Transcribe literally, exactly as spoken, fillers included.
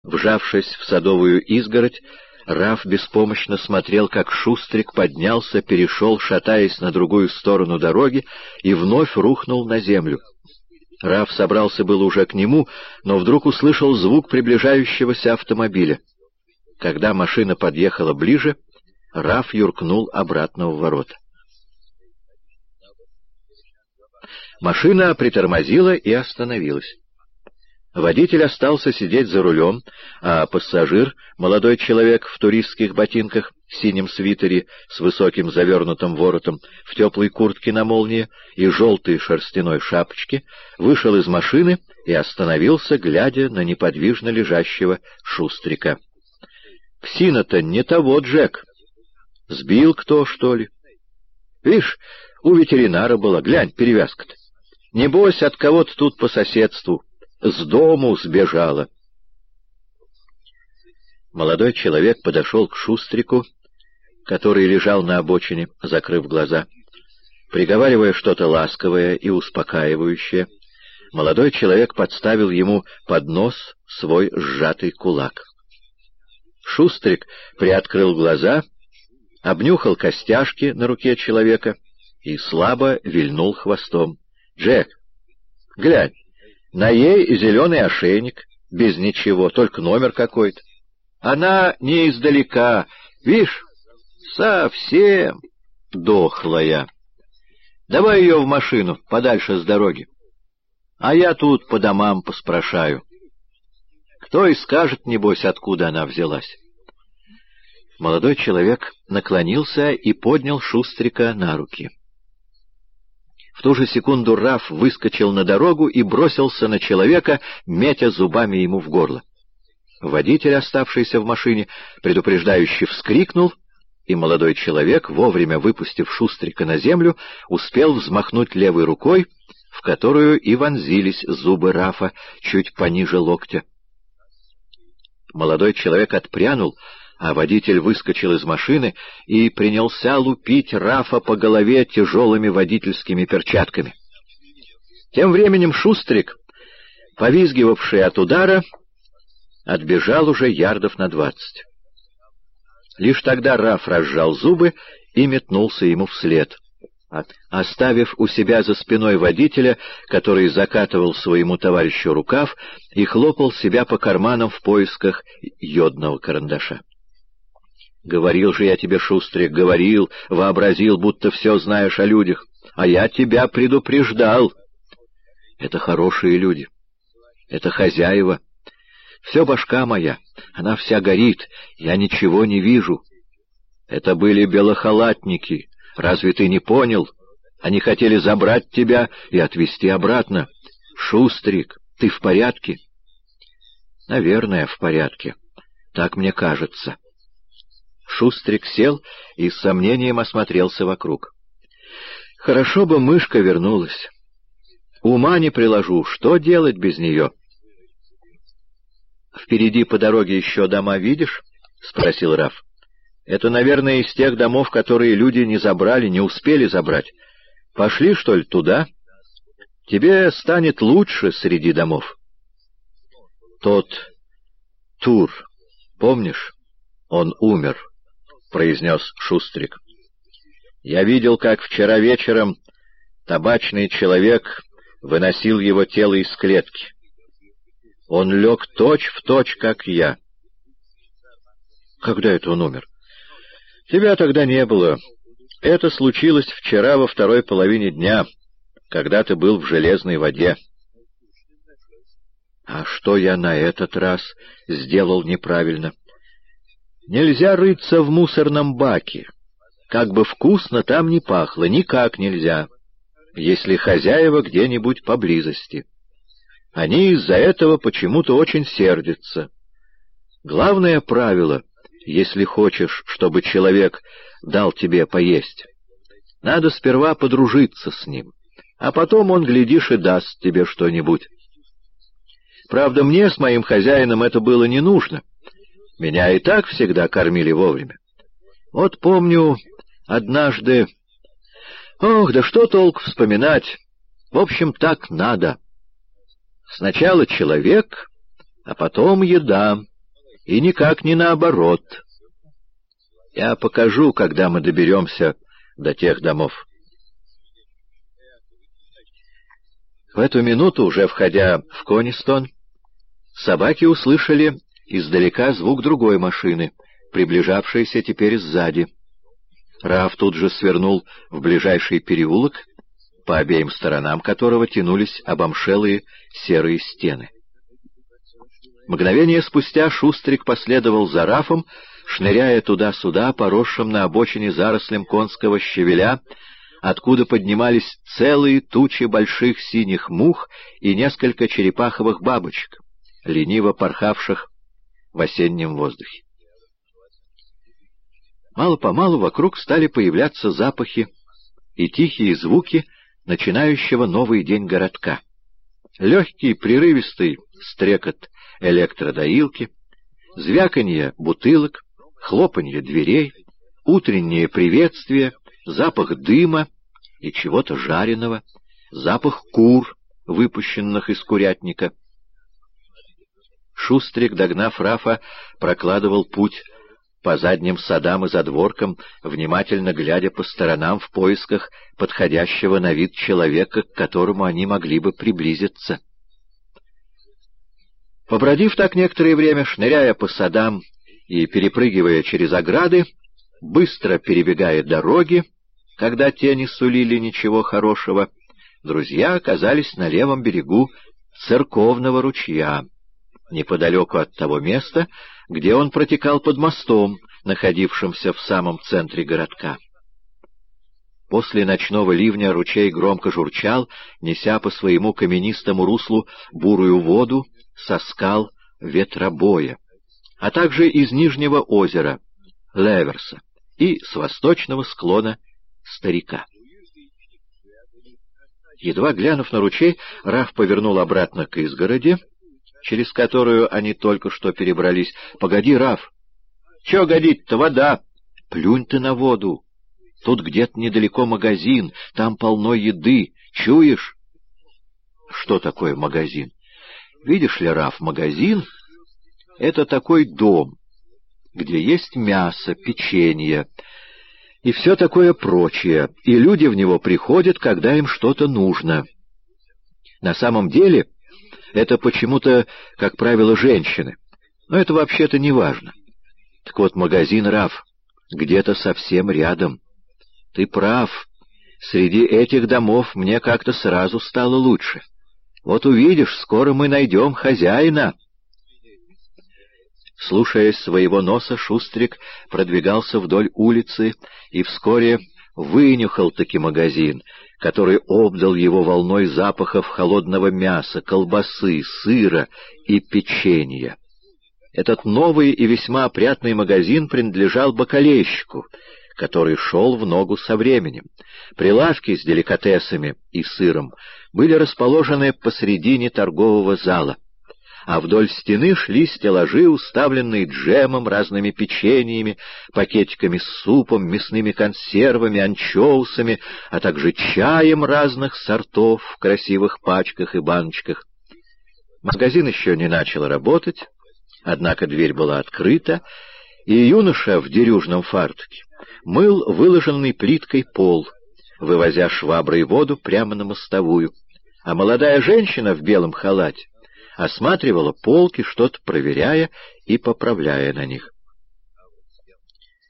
Вжавшись в садовую изгородь, Раф беспомощно смотрел, как Шустрик поднялся, перешел, шатаясь на другую сторону дороги, и вновь рухнул на землю. Раф собрался было уже к нему, но вдруг услышал звук приближающегося автомобиля. Когда машина подъехала ближе, Раф юркнул обратно в ворота. Машина притормозила и остановилась. Водитель остался сидеть за рулем, а пассажир, молодой человек в туристских ботинках, синем свитере с высоким завернутым воротом, в теплой куртке на молнии и желтой шерстяной шапочке, вышел из машины и остановился, глядя на неподвижно лежащего Шустрика. «Псина-то не того, Джек. Сбил кто, что ли? Вишь, у ветеринара была, глянь, перевязка-то. Небось, от кого-то тут по соседству. С дому сбежала». Молодой человек подошел к Шустрику, который лежал на обочине, закрыв глаза. Приговаривая что-то ласковое и успокаивающее, молодой человек подставил ему под нос свой сжатый кулак. Шустрик приоткрыл глаза, обнюхал костяшки на руке человека и слабо вильнул хвостом. «Джек, глянь, на ей зеленый ошейник, без ничего, только номер какой-то. Она не издалека, вишь, совсем дохлая. Давай ее в машину, подальше с дороги. А я тут по домам поспрашаю. Кто и скажет, небось, откуда она взялась». Молодой человек наклонился и поднял Шустрика на руки. В ту же секунду Раф выскочил на дорогу и бросился на человека, метя зубами ему в горло. Водитель, оставшийся в машине, предупреждающе вскрикнул, и молодой человек, вовремя выпустив Шустрика на землю, успел взмахнуть левой рукой, в которую и вонзились зубы Рафа чуть пониже локтя. Молодой человек отпрянул, а водитель выскочил из машины и принялся лупить Рафа по голове тяжелыми водительскими перчатками. Тем временем Шустрик, повизгивавший от удара, отбежал уже ярдов на двадцать. Лишь тогда Раф разжал зубы и метнулся ему вслед, оставив у себя за спиной водителя, который закатывал своему товарищу рукав и хлопал себя по карманам в поисках йодного карандаша. «Говорил же я тебе, Шустрик, говорил, вообразил, будто все знаешь о людях, а я тебя предупреждал. Это хорошие люди, это хозяева. Все башка моя, она вся горит, я ничего не вижу. Это были белохалатники, разве ты не понял? Они хотели забрать тебя и отвезти обратно. Шустрик, ты в порядке?» «Наверное, в порядке. Так мне кажется». Шустрик сел и с сомнением осмотрелся вокруг. «Хорошо бы мышка вернулась. Ума не приложу, что делать без нее?» «Впереди по дороге еще дома видишь?» — спросил Раф. «Это, наверное, из тех домов, которые люди не забрали, не успели забрать. Пошли, что ли, туда? Тебе станет лучше среди домов». «Тот Тур, помнишь? Он умер», — произнес Шустрик. «Я видел, как вчера вечером табачный человек выносил его тело из клетки. Он лег точь-в-точь, как я». «Когда это он умер?» «Тебя тогда не было. Это случилось вчера во второй половине дня, когда ты был в железной воде». «А что я на этот раз сделал неправильно?» «Нельзя рыться в мусорном баке. Как бы вкусно там ни пахло, никак нельзя, если хозяева где-нибудь поблизости. Они из-за этого почему-то очень сердятся. Главное правило, если хочешь, чтобы человек дал тебе поесть, надо сперва подружиться с ним, а потом он, глядишь, и даст тебе что-нибудь. Правда, мне с моим хозяином это было не нужно. Меня и так всегда кормили вовремя. Вот помню, однажды... Ох, да что толк вспоминать? В общем, так надо. Сначала человек, а потом еда, и никак не наоборот. Я покажу, когда мы доберемся до тех домов. В эту минуту, уже входя в Конистон, собаки услышали издалека звук другой машины, приближавшейся теперь сзади. Раф тут же свернул в ближайший переулок, по обеим сторонам которого тянулись обомшелые серые стены. Мгновение спустя Шустрик последовал за Рафом, шныряя туда-сюда, поросшим на обочине зарослям конского щавеля, откуда поднимались целые тучи больших синих мух и несколько черепаховых бабочек, лениво порхавших в осеннем воздухе. Мало-помалу вокруг стали появляться запахи и тихие звуки начинающего новый день городка. Легкий прерывистый стрекот электродоилки, звяканье бутылок, хлопанье дверей, утреннее приветствие, запах дыма и чего-то жареного, запах кур, выпущенных из курятника. Шустрик, догнав Рафа, прокладывал путь по задним садам и задворкам, внимательно глядя по сторонам в поисках подходящего на вид человека, к которому они могли бы приблизиться. Побродив так некоторое время, шныряя по садам и перепрыгивая через ограды, быстро перебегая дороги, когда те не сулили ничего хорошего, друзья оказались на левом берегу церковного ручья, неподалеку от того места, где он протекал под мостом, находившимся в самом центре городка. После ночного ливня ручей громко журчал, неся по своему каменистому руслу бурую воду со скал Ветробоя, а также из нижнего озера Леверса и с восточного склона Старика. Едва глянув на ручей, Раф повернул обратно к изгороди, через которую они только что перебрались. — Погоди, Раф! — Чё годить-то, вода? — Плюнь ты на воду! Тут где-то недалеко магазин, там полно еды. Чуешь? — Что такое магазин? — Видишь ли, Раф, магазин — это такой дом, где есть мясо, печенье и все такое прочее, и люди в него приходят, когда им что-то нужно. На самом деле это почему-то, как правило, женщины, но это вообще-то не важно. Так вот, магазин, Раф, где-то совсем рядом. Ты прав, среди этих домов мне как-то сразу стало лучше. Вот увидишь, скоро мы найдем хозяина. Слушаясь своего носа, Шустрик продвигался вдоль улицы и вскоре вынюхал-таки магазин, который обдал его волной запахов холодного мяса, колбасы, сыра и печенья. Этот новый и весьма опрятный магазин принадлежал бакалейщику, который шел в ногу со временем. Прилавки с деликатесами и сыром были расположены посредине торгового зала, а вдоль стены шли стеллажи, уставленные джемом, разными печеньями, пакетиками с супом, мясными консервами, анчоусами, а также чаем разных сортов в красивых пачках и баночках. Магазин еще не начал работать, однако дверь была открыта, и юноша в дерюжном фартуке мыл выложенный плиткой пол, вывозя шваброй воду прямо на мостовую, а молодая женщина в белом халате осматривала полки, что-то проверяя и поправляя на них.